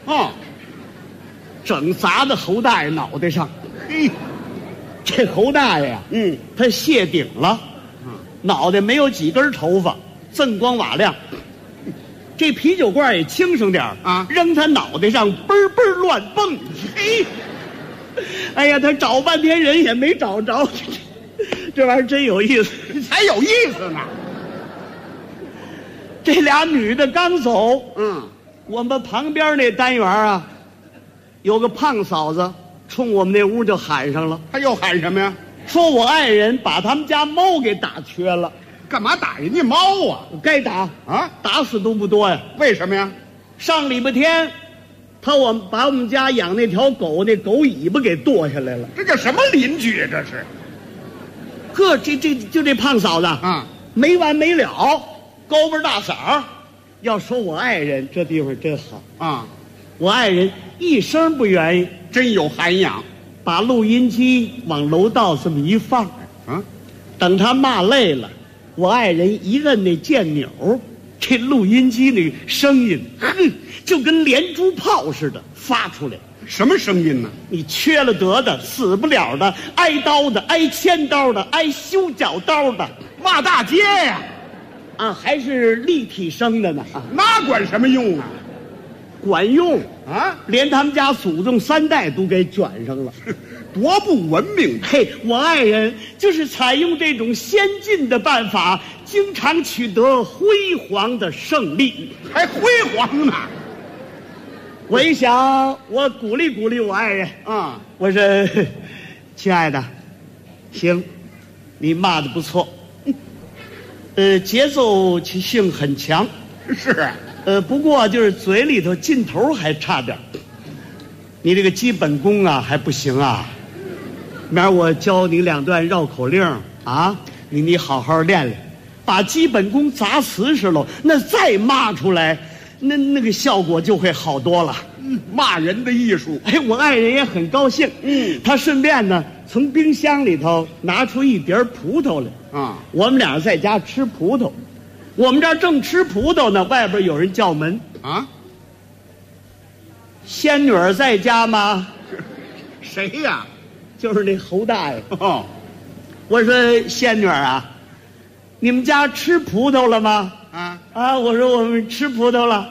整砸在侯大爷脑袋上。 嘿， 这侯大爷呀，他谢顶了，脑袋没有几根头发，锃光瓦亮。这啤酒罐也轻省点啊，扔他脑袋上嘣嘣乱蹦。嘿，哎呀，他找半天人也没找着，这玩意儿真有意思， 才有意思呢。 这俩女的刚走，我们旁边那单元啊，有个胖嫂子冲我们那屋就喊上了。 她又喊什么呀？ 说我爱人把他们家猫给打缺了。 干嘛打人家猫啊？ 该打啊，打死都不多呀。 为什么呀？ 上礼拜天，把我们家养那条狗那狗尾巴给剁下来了。 这叫什么邻居啊？这是。 呵，这胖嫂子啊，没完没了。高背大嗓，要说我爱人这地方真好啊！我爱人一声不愿意， 真有涵养。 把录音机往楼道这么一放，等他骂累了，我爱人一摁那键钮，这录音机那声音，就跟连珠炮似的发出来。 什么声音呢？ 你缺了德的，死不了的，挨刀的，挨千刀的，挨修脚刀的， 骂大街呀！ 还是立体声的呢？ 那管什么用啊？ 管用啊！连他们家祖宗3代都给卷上了， 多不文明！ 嘿，我爱人就是采用这种先进的办法，经常取得辉煌的胜利， 还辉煌呢。 我一想，我鼓励鼓励我爱人啊！我说，亲爱的，行，你骂的不错。 节奏性很强。 是啊。 不过就是嘴里头劲头还差点。你这个基本功啊还不行啊。明儿我教你2段绕口令啊，你好好练练，把基本功砸瓷实喽，那再骂出来，那个效果就会好多了。 骂人的艺术。 哎，我爱人也很高兴。他顺便呢从冰箱里头拿出一碟葡萄来啊，我们俩在家吃葡萄。我们这儿正吃葡萄呢，外边有人叫门啊。仙女儿在家吗？ 谁呀？ 就是那侯大爷。哦，我说仙女儿啊，你们家吃葡萄了吗？我说我们吃葡萄了。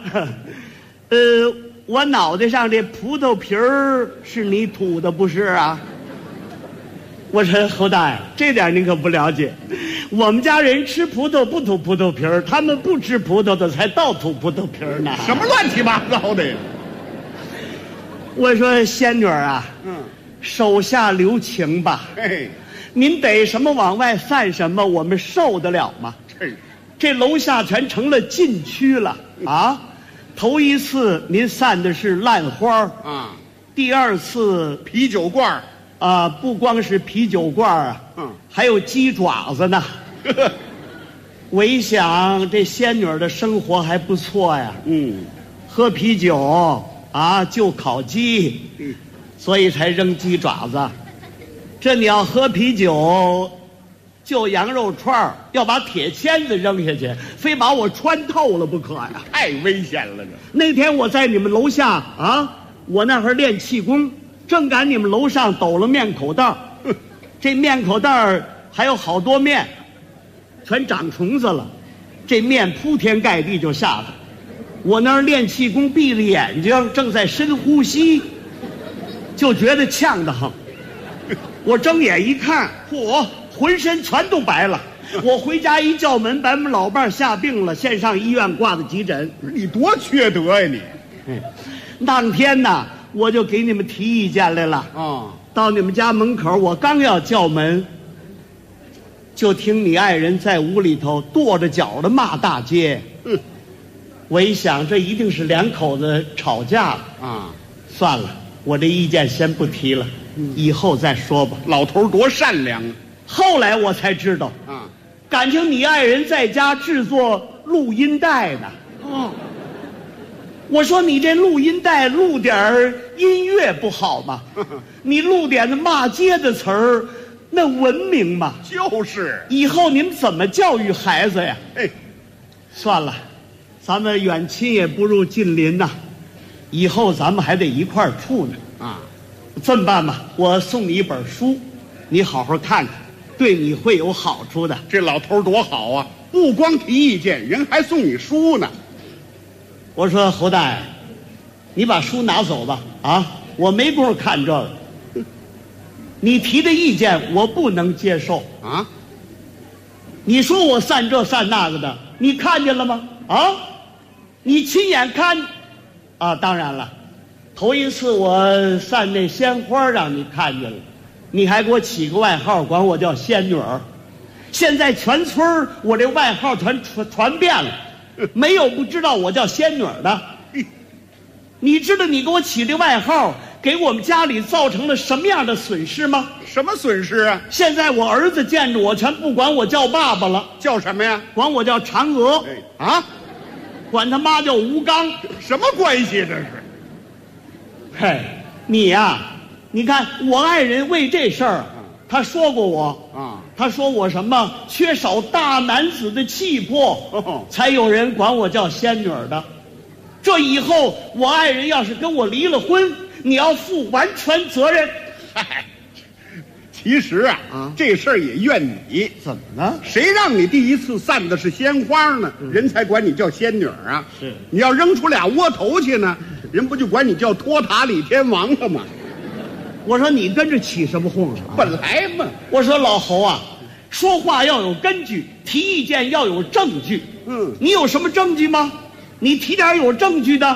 我脑袋上这葡萄皮儿是你吐的不是啊？我说侯大爷，这点您可不了解，我们家人吃葡萄不吐葡萄皮儿，他们不吃葡萄的才倒吐葡萄皮儿呢。 什么乱七八糟的呀？ 我说仙女儿啊，手下留情吧。您逮什么往外散什么，我们受得了吗？这楼下全成了禁区了啊！头一次您散的是烂花啊，第二次啤酒罐啊，不光是啤酒罐啊，还有鸡爪子呢。我一想，这仙女的生活还不错呀。喝啤酒啊，就烤鸡，所以才扔鸡爪子。这你要喝啤酒，就羊肉串要把铁签子扔下去，非把我穿透了不可呀！ 太危险了这。 那天我在你们楼下啊，我那会儿练气功，正赶你们楼上抖了面口袋，这面口袋还有好多面，全长虫子了，这面铺天盖地就下来。我那儿练气功，闭着眼睛，正在深呼吸，就觉得呛得很。我睁眼一看，嚯，浑身全都白了。我回家一叫门，把我们老伴吓病了，先上医院挂的急诊。 你多缺德呀你！ 当天呢，我就给你们提意见来了。到你们家门口，我刚要叫门，就听你爱人在屋里头跺着脚的骂大街。我一想，这一定是2口子吵架啊！算了，我这意见先不提了，以后再说吧。 老头多善良啊！ 后来我才知道啊，感情你爱人在家制作录音带呢。我说你这录音带录点音乐不好吗？你录点那骂街的词儿，那文明吗？ 就是。 以后你们怎么教育孩子呀？算了。咱们远亲也不入近邻呐，以后咱们还得一块儿处呢啊！这么办吧，我送你一本书，你好好看看，对你会有好处的。 这老头多好啊，不光提意见，人还送你书呢。 我说侯大爷，你把书拿走吧啊！我没工夫看这个。你提的意见我不能接受啊！你说我散这散那个的，你看见了吗？啊！你亲眼看啊？当然了，头一次我散那鲜花让你看见了，你还给我起个外号，管我叫仙女儿。现在全村我这外号全传遍了，没有不知道我叫仙女儿的。你知道你给我起这外号给我们家里造成了什么样的损失吗？ 什么损失啊？ 现在我儿子见着我全不管我叫爸爸了， 叫什么呀？ 管我叫嫦娥。啊，管他妈叫吴刚。 什么关系这是？ 嘿，你呀，你看我爱人为这事儿，他说过我啊，他说我什么缺少大男子的气魄，才有人管我叫仙女儿的。这以后我爱人要是跟我离了婚，你要负完全责任。 嗨，其实这事儿也怨你。 怎么呢？ 谁让你第一次散的是鲜花呢？人才管你叫仙女儿啊。 是， 你要扔出俩窝头去呢，人不就管你叫托塔李天王了吗？ 我说你跟着起什么哄啊？ 本来嘛。 我说老侯啊，说话要有根据，提意见要有证据。你有什么证据吗？你提点有证据的。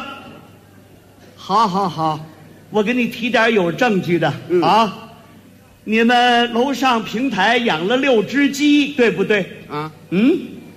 好，我给你提点有证据的啊。你们楼上平台养了6只鸡，对不对？啊，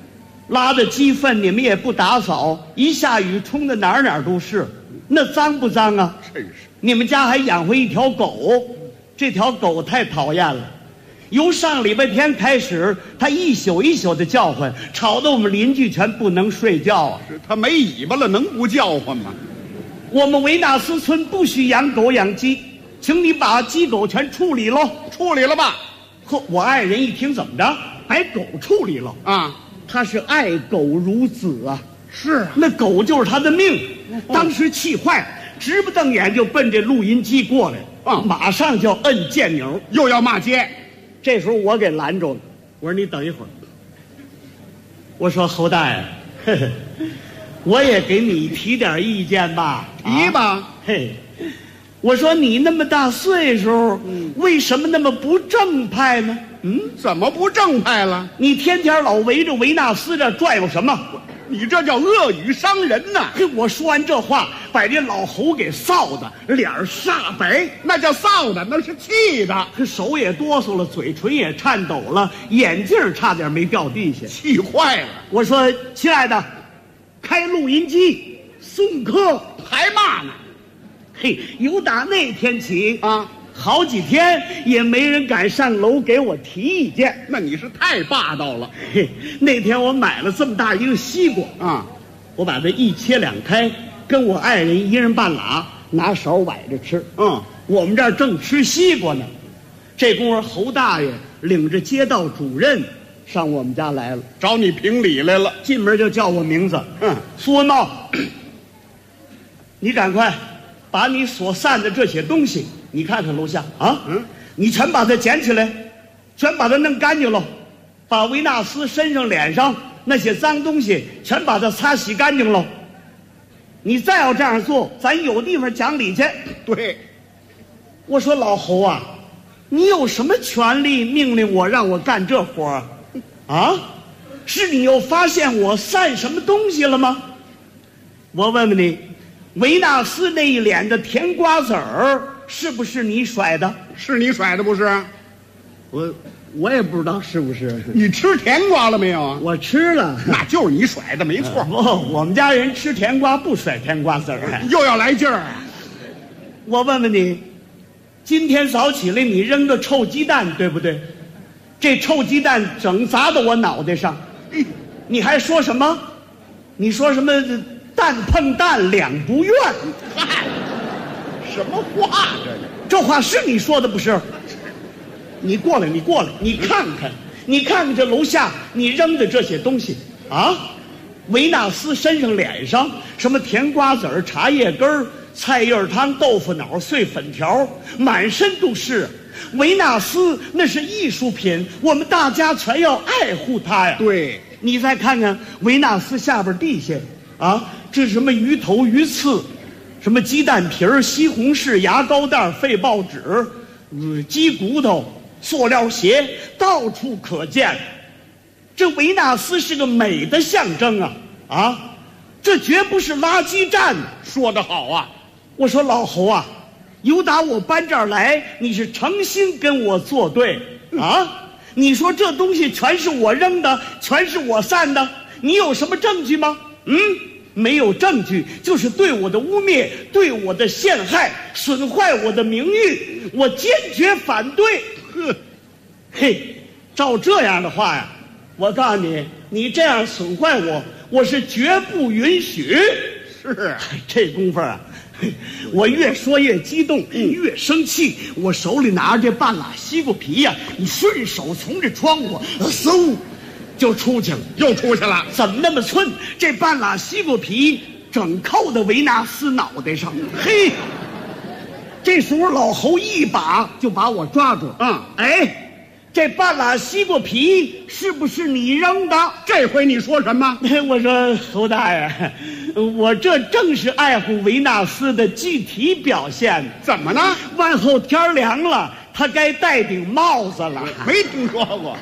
拉的鸡粪你们也不打扫，一下雨冲的哪儿都是，那脏不脏啊？ 真是。 你们家还养活一条狗，这条狗太讨厌了，由上礼拜天开始，它一宿一宿的叫唤，吵得我们邻居全不能睡觉啊。 它没尾巴了，能不叫唤吗？ 我们维纳斯村不许养狗养鸡，请你把鸡狗全处理喽。 处理了吧？ 呵，我爱人一听怎么着，把狗处理了啊？ 他是爱狗如子啊。 是， 那狗就是他的命。当时气坏，直不瞪眼就奔这录音机过来，马上就摁键钮， 又要骂街。 这时候我给拦住了，我说你等一会儿。我说侯大爷，呵呵，我也给你提点意见吧。 提吧。 嘿，我说你那么大岁数，为什么那么不正派呢？ 怎么不正派了？ 你天天老围着维纳斯这转悠什么？ 你这叫恶语伤人呐！ 我说完这话，把这老侯给臊的脸煞白， 那叫臊的，那是气的， 手也哆嗦了，嘴唇也颤抖了，眼镜差点没掉地下， 气坏了。 我说：“亲爱的，开录音机，送客。” 还骂呢。 嘿，由打那天起啊，好几天也没人敢上楼给我提意见。 那你是太霸道了。 嘿，那天我买了这么大一个西瓜啊，我把它一切两开，跟我爱人一人半拉，拿勺崴着吃。我们这儿正吃西瓜呢，这功夫侯大爷领着街道主任上我们家来了， 找你评理来了。 进门就叫我名字，苏文茂，你赶快把你所散的这些东西，你看看楼下啊，你全把它捡起来，全把它弄干净了，把维纳斯身上脸上那些脏东西全把它擦洗干净了。你再要这样做，咱有地方讲理去。 对， 我说老侯啊，你有什么权利命令我让我干这活啊？啊，是你又发现我散什么东西了吗？我问问你，维纳斯那一脸的甜瓜子儿是不是你甩的？ 是你甩的不是？ 我也不知道是不是。 你吃甜瓜了没有啊？ 我吃了， 那就是你甩的，没错。 我们家人吃甜瓜不甩甜瓜子儿， 又要来劲儿啊！ 我问问你，今天早起来你扔个臭鸡蛋，对不对？这臭鸡蛋整砸到我脑袋上，你还说什么？你说什么蛋碰蛋两不怨？ 嗨，什么话这话是你说的不是？你过来，你看看，你看看这楼下你扔的这些东西啊！维纳斯身上脸上什么甜瓜子儿、茶叶根、菜叶汤、豆腐脑、碎粉条，满身都是。维纳斯那是艺术品，我们大家全要爱护它呀。 对， 你再看看维纳斯下边地下啊，这是什么鱼头、鱼刺，什么鸡蛋皮儿、西红柿、牙膏袋、废报纸、鸡骨头、塑料鞋，到处可见。这维纳斯是个美的象征啊！啊，这绝不是垃圾站。 说得好啊！ 我说老侯啊，由打我搬这儿来，你是诚心跟我作对啊！你说这东西全是我扔的，全是我散的，你有什么证据吗？没有证据，就是对我的污蔑，对我的陷害，损坏我的名誉，我坚决反对。嘿，照这样的话呀，我告诉你，你这样损坏我，我是绝不允许。 是这功夫啊，我越说越激动，越生气。我手里拿着这半拉西瓜皮呀，你顺手从这窗户嗖就出去了， 又出去了。 怎么那么寸？这半拉西瓜皮整扣在维纳斯脑袋上。嘿，这时候老侯一把就把我抓住。哎，这半拉西瓜皮是不是你扔的？ 这回你说什么？ 我说侯大爷，我这正是爱护维纳斯的具体表现。 怎么呢？ 往后天凉了，他该戴顶帽子了。 没听说过。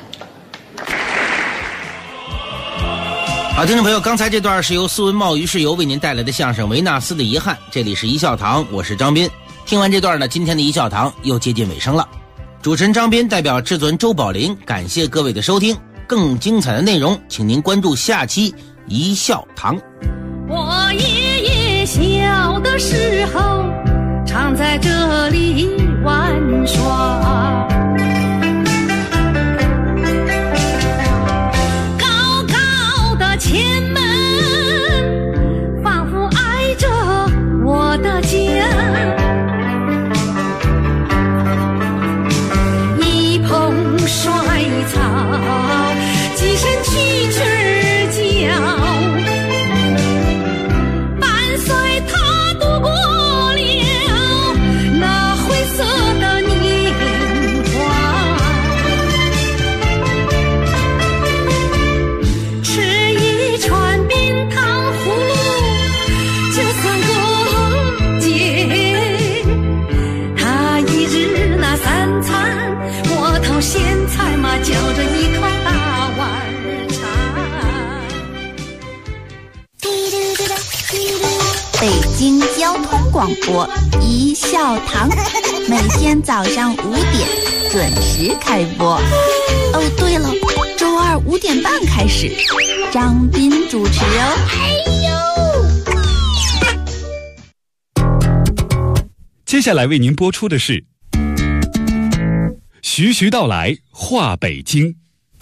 好，听众朋友，刚才这段是由苏文茂、于世友为您带来的相声《维纳斯的遗憾》，这里是一笑堂，我是张斌。听完这段呢，今天的一笑堂又接近尾声了。主持人张斌代表制作人周宝林，感谢各位的收听。 更精彩的内容，请您关注下期一笑堂。 我爷爷小的时候常在这里玩耍，高高的前门仿佛挨着我的家，一捧衰草几声蛐蛐叫，伴随他度过了那灰色的年华，吃一串冰糖葫芦就算过节，他一日那三餐窝头咸菜嘛，搅着一口大碗茶。 北京交通广播一笑堂，每天早上5点准时开播。哦，对了，周二5点半开始，张斌主持哦。 接下来为您播出的是徐徐道来话北京。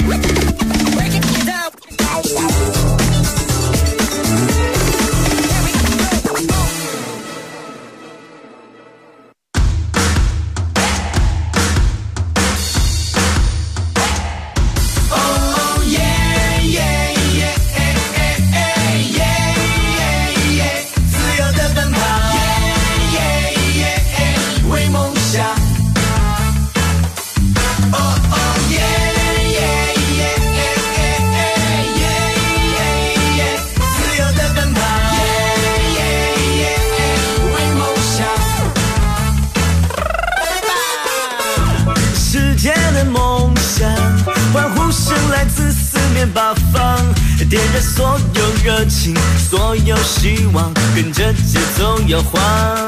八方点燃所有热情，所有希望，跟着节奏摇晃。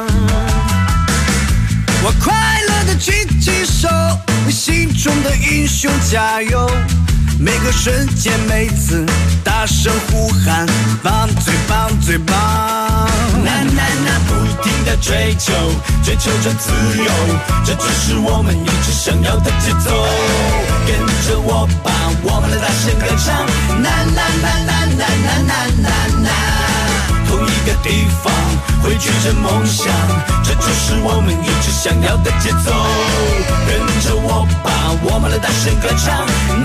我快乐地举起手，为心中的英雄加油！每个瞬间，每次大声呼喊，棒最棒最棒！不停地追求着自由，这就是我们一直想要的节奏。跟着我吧，我们来大声歌唱，同一个地方汇聚着梦想，这就是我们一直想要的节奏。跟着我吧，我们来大声歌唱，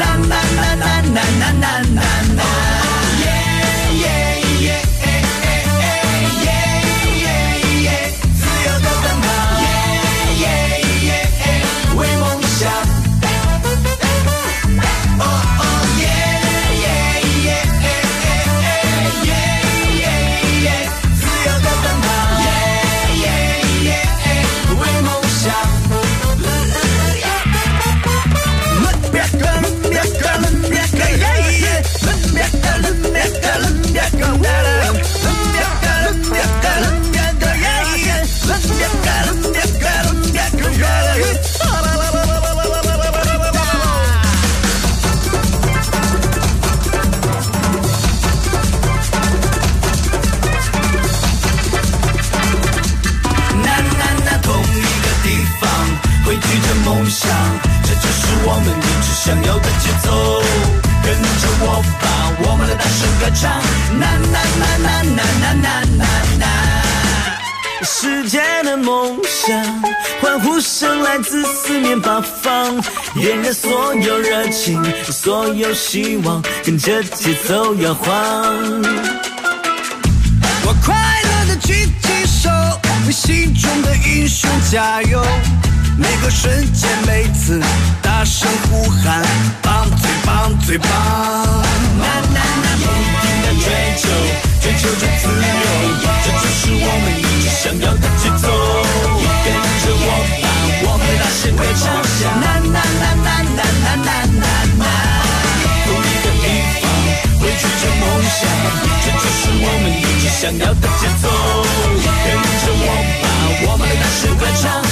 自由的奔跑，为梦想。汇聚着梦想，这就是我们一直想要的节奏。跟着我吧，我们来大声歌唱，世界的梦想，欢呼声来自四面八方，点燃所有热情，所有希望，跟着节奏摇晃。我快乐地举起手，为心中的英雄加油！每个瞬间，每次大声呼喊，棒最棒最棒！不停地追求着自由，这就是我们一直想要的节奏。跟着我吧，我们大声歌唱，同一个地方汇聚着梦想，这就是我们一直想要的节奏。跟着我吧，我们大声歌唱。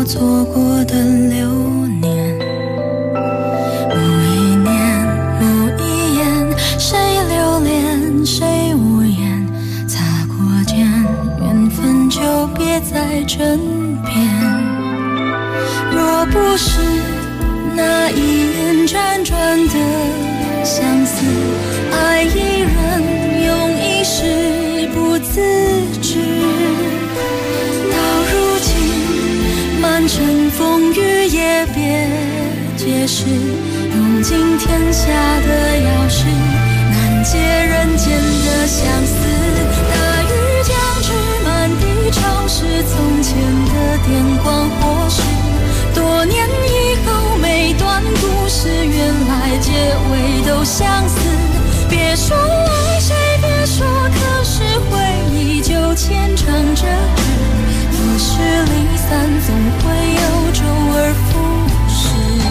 我错过的流年。某一年某一眼，谁留恋谁无言，擦过肩，缘分就别在枕边。若不是那一眼辗转的相思，爱一人用一世不自知。到如今满城风雨也别解释，用尽天下的钥匙，难解人间的相思。大雨将至，满地潮湿，从前的电光火石，多年以后每段故事原来结尾都相似。别说爱谁，别说可是，回忆就牵肠着纸，得失离散总会有周而复始。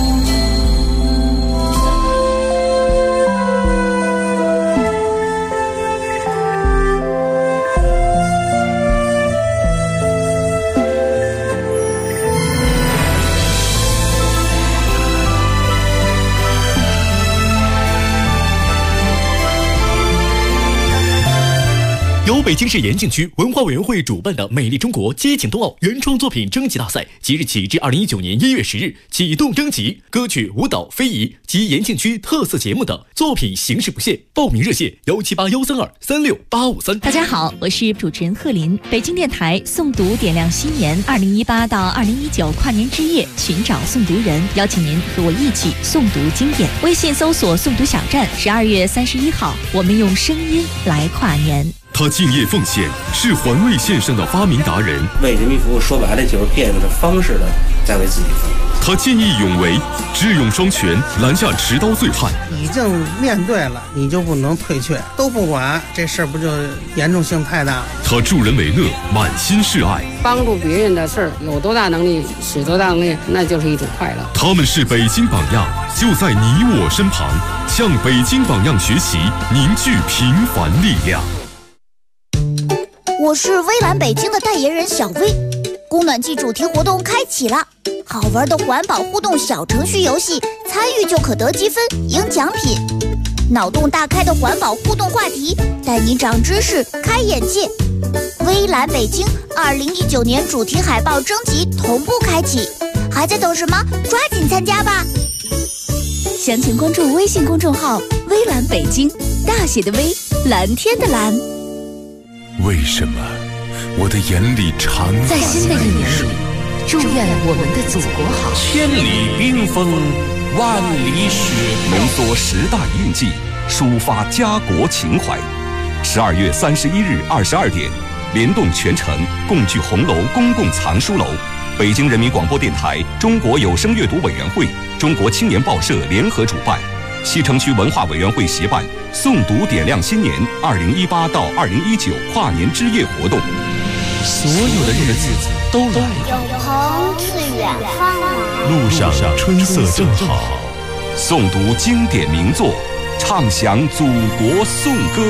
由北京市延庆区文化委员会主办的美丽中国接景冬奥原创作品征集大赛，即日起至2019年1月10日启动征集，歌曲、舞蹈、非遗及延庆区特色节目等作品形式不限，报名热线17813236853。 大家好，我是主持人贺林。北京电台诵读点亮新年2018到2019跨年之夜，寻找诵读人，邀请您和我一起诵读经典。微信搜索诵读小站，12月31号，我们用声音来跨年。 他敬业奉献，是环卫线上的发明达人。 为人民服务，说白了就是变着方式的在为自己服务。 他见义勇为，智勇双全，拦下持刀醉汉。 已经面对了，你就不能退却，都不管，这事儿不就严重性太大？ 他助人为乐，满心是爱。 帮助别人的事儿，有多大能力使多大能力，那就是一种快乐。 他们是北京榜样，就在你我身旁，向北京榜样学习，凝聚平凡力量。 我是微蓝北京的代言人小薇，供暖季主题活动开启了，好玩的环保互动小程序游戏，参与就可得积分赢奖品，脑洞大开的环保互动话题，带你长知识开眼界。微蓝北京2019年主题海报征集同步开启，还在等什么？抓紧参加吧！详情关注微信公众号微蓝北京，大写的微，蓝天的蓝。 为什么我的眼里常在新的一年里，祝愿我们的祖国好。 千里冰封，万里雪飘，浓缩10大印记，抒发家国情怀。12月31日22点，联动全城共聚红楼公共藏书楼，北京人民广播电台、中国有声阅读委员会、中国青年报社联合主办，西城区文化委员会协办诵读点亮新年2018到2019跨年之夜活动。 所有的日子都来了， 永恒自远方来， 路上春色正好， 诵读经典名作，唱响祖国颂歌。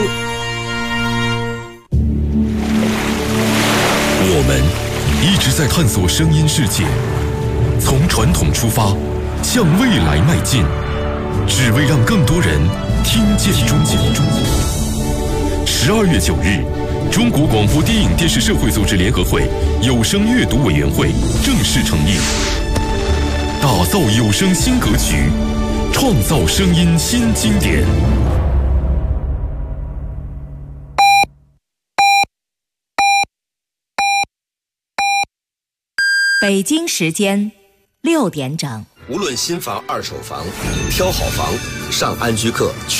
我们一直在探索声音世界，从传统出发，向未来迈进，只为让更多人听见中国。12月9日，中国广播电影电视社会组织联合会有声阅读委员会正式成立，打造有声新格局，创造声音新经典。 北京时间6点整。 无论新房二手房，挑好房上安居客。